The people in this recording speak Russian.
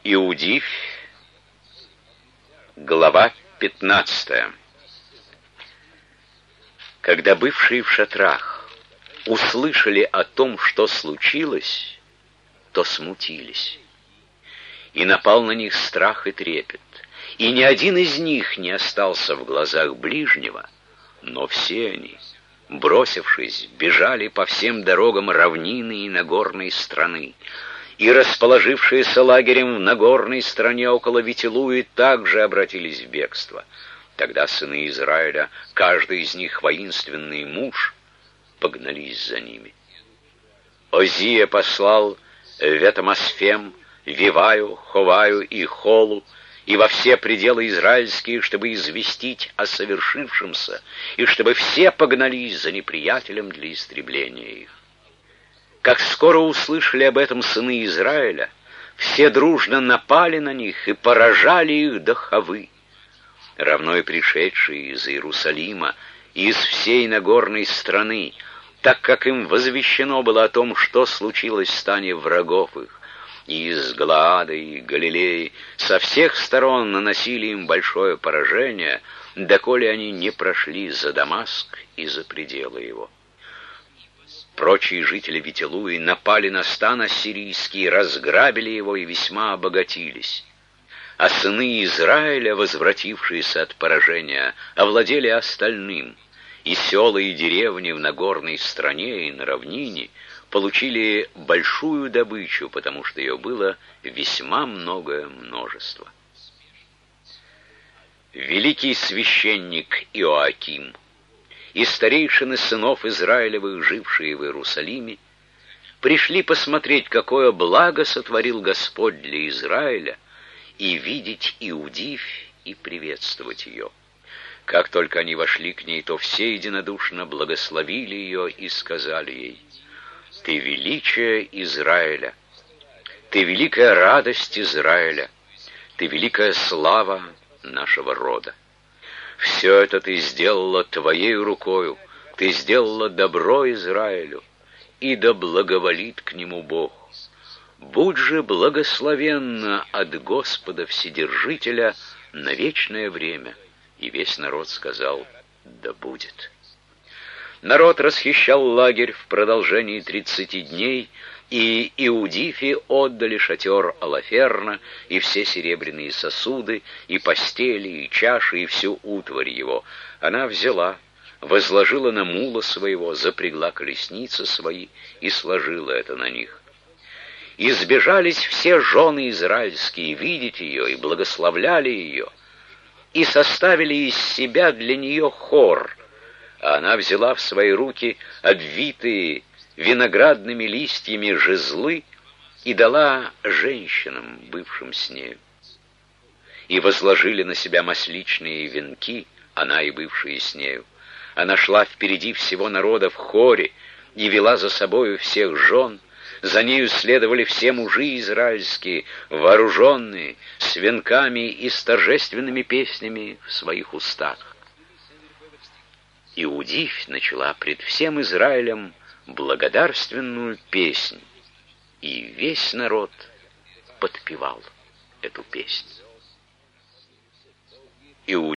Иудифь, глава 15. Когда бывшие в шатрах услышали о том, что случилось, то смутились, и напал на них страх и трепет, и ни один из них не остался в глазах ближнего, но все они, бросившись, бежали по всем дорогам равнины и нагорной страны, и расположившиеся лагерем в нагорной стране около Вителуи также обратились в бегство. Тогда сыны Израиля, каждый из них воинственный муж, погнались за ними. Озия послал Ветамасфем, Виваю, Ховаю и Холу и во все пределы израильские, чтобы известить о совершившемся, и чтобы все погнались за неприятелем для истребления их. Как скоро услышали об этом сыны Израиля, все дружно напали на них и поражали их до Хавы. Равно и пришедшие из Иерусалима и из всей Нагорной страны, так как им возвещено было о том, что случилось в стане врагов их, и из Галаада и Галилеи со всех сторон наносили им большое поражение, доколе они не прошли за Дамаск и за пределы его. Прочие жители Вителуи напали на стан ассирийский, разграбили его и весьма обогатились. А сыны Израиля, возвратившиеся от поражения, овладели остальным, и села и деревни в Нагорной стране и на равнине получили большую добычу, потому что ее было весьма многое множество. Великий священник Иоаким и старейшины сынов Израилевых, жившие в Иерусалиме, пришли посмотреть, какое благо сотворил Господь для Израиля, и видеть Иудифь и приветствовать ее. Как только они вошли к ней, то все единодушно благословили ее и сказали ей: «Ты величие Израиля, ты великая радость Израиля, ты великая слава нашего рода. Все это ты сделала твоей рукою, ты сделала добро Израилю, и да благоволит к нему Бог. Будь же благословенна от Господа Вседержителя на вечное время». И весь народ сказал: «Да будет». Народ расхищал лагерь в продолжении 30 дней, и Иудифи отдали шатер Алаферна, и все серебряные сосуды, и постели, и чаши, и всю утварь его. Она взяла, возложила на мула своего, запрягла колесницы свои и сложила это на них. И сбежались все жены израильские видеть ее, и благословляли ее, и составили из себя для нее хор, а она взяла в свои руки обвитые виноградными листьями жезлы и дала женщинам, бывшим с нею. И возложили на себя масличные венки, она и бывшие с нею. Она шла впереди всего народа в хоре и вела за собою всех жен. За нею следовали все мужи израильские, вооруженные, с венками и с торжественными песнями в своих устах. Иудифь начала пред всем Израилем благодарственную песнь, и весь народ подпевал эту песнь.